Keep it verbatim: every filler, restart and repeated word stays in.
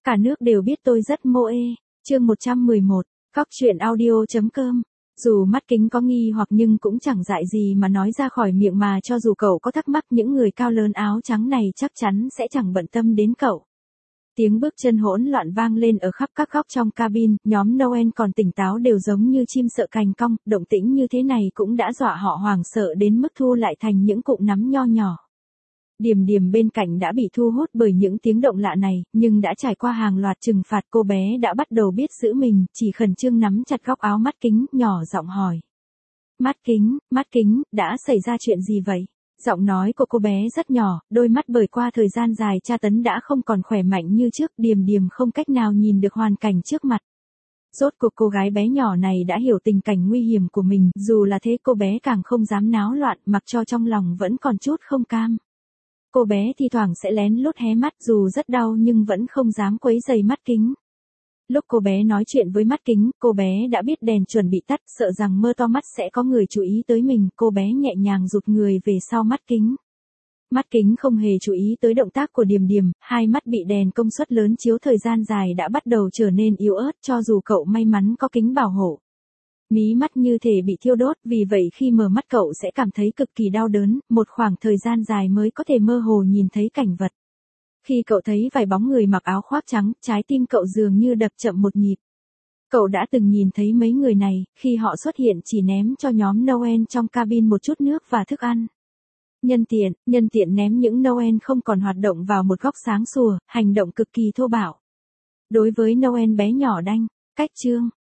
Cả nước đều biết tôi rất mô ê. Chương một trăm mười một, Cóc truyện audio.com. Dù mắt kính có nghi hoặc nhưng cũng chẳng dại gì mà nói ra khỏi miệng, mà cho dù cậu có thắc mắc, những người cao lớn áo trắng này chắc chắn sẽ chẳng bận tâm đến cậu. Tiếng bước chân hỗn loạn vang lên ở khắp các góc trong cabin, nhóm Noel còn tỉnh táo đều giống như chim sợ cành cong, động tĩnh như thế này cũng đã dọa họ hoảng sợ đến mức thu lại thành những cụm nắm nho nhỏ. Điềm Điềm bên cạnh đã bị thu hút bởi những tiếng động lạ này, nhưng đã trải qua hàng loạt trừng phạt, cô bé đã bắt đầu biết giữ mình, chỉ khẩn trương nắm chặt góc áo Mắt Kính, nhỏ giọng hỏi. Mắt Kính, Mắt Kính, đã xảy ra chuyện gì vậy? Giọng nói của cô bé rất nhỏ, đôi mắt bởi qua thời gian dài tra tấn đã không còn khỏe mạnh như trước. Điềm Điềm không cách nào nhìn được hoàn cảnh trước mặt. Rốt cuộc cô gái bé nhỏ này đã hiểu tình cảnh nguy hiểm của mình, dù là thế cô bé càng không dám náo loạn, mặc cho trong lòng vẫn còn chút không cam. Cô bé thi thoảng sẽ lén lút hé mắt, dù rất đau nhưng vẫn không dám quấy rầy Mắt Kính. Lúc cô bé nói chuyện với Mắt Kính, cô bé đã biết đèn chuẩn bị tắt, sợ rằng mơ to mắt sẽ có người chú ý tới mình, cô bé nhẹ nhàng rụt người về sau Mắt Kính. Mắt Kính không hề chú ý tới động tác của Điềm Điềm, hai mắt bị đèn công suất lớn chiếu thời gian dài đã bắt đầu trở nên yếu ớt, cho dù cậu may mắn có kính bảo hộ. Mí mắt như thể bị thiêu đốt, vì vậy khi mở mắt cậu sẽ cảm thấy cực kỳ đau đớn, một khoảng thời gian dài mới có thể mơ hồ nhìn thấy cảnh vật. Khi cậu thấy vài bóng người mặc áo khoác trắng, trái tim cậu dường như đập chậm một nhịp. Cậu đã từng nhìn thấy mấy người này, khi họ xuất hiện chỉ ném cho nhóm Noel trong cabin một chút nước và thức ăn. Nhân tiện, nhân tiện ném những Noel không còn hoạt động vào một góc sáng sủa, hành động cực kỳ thô bạo. Đối với Noel bé nhỏ đanh, cách chương.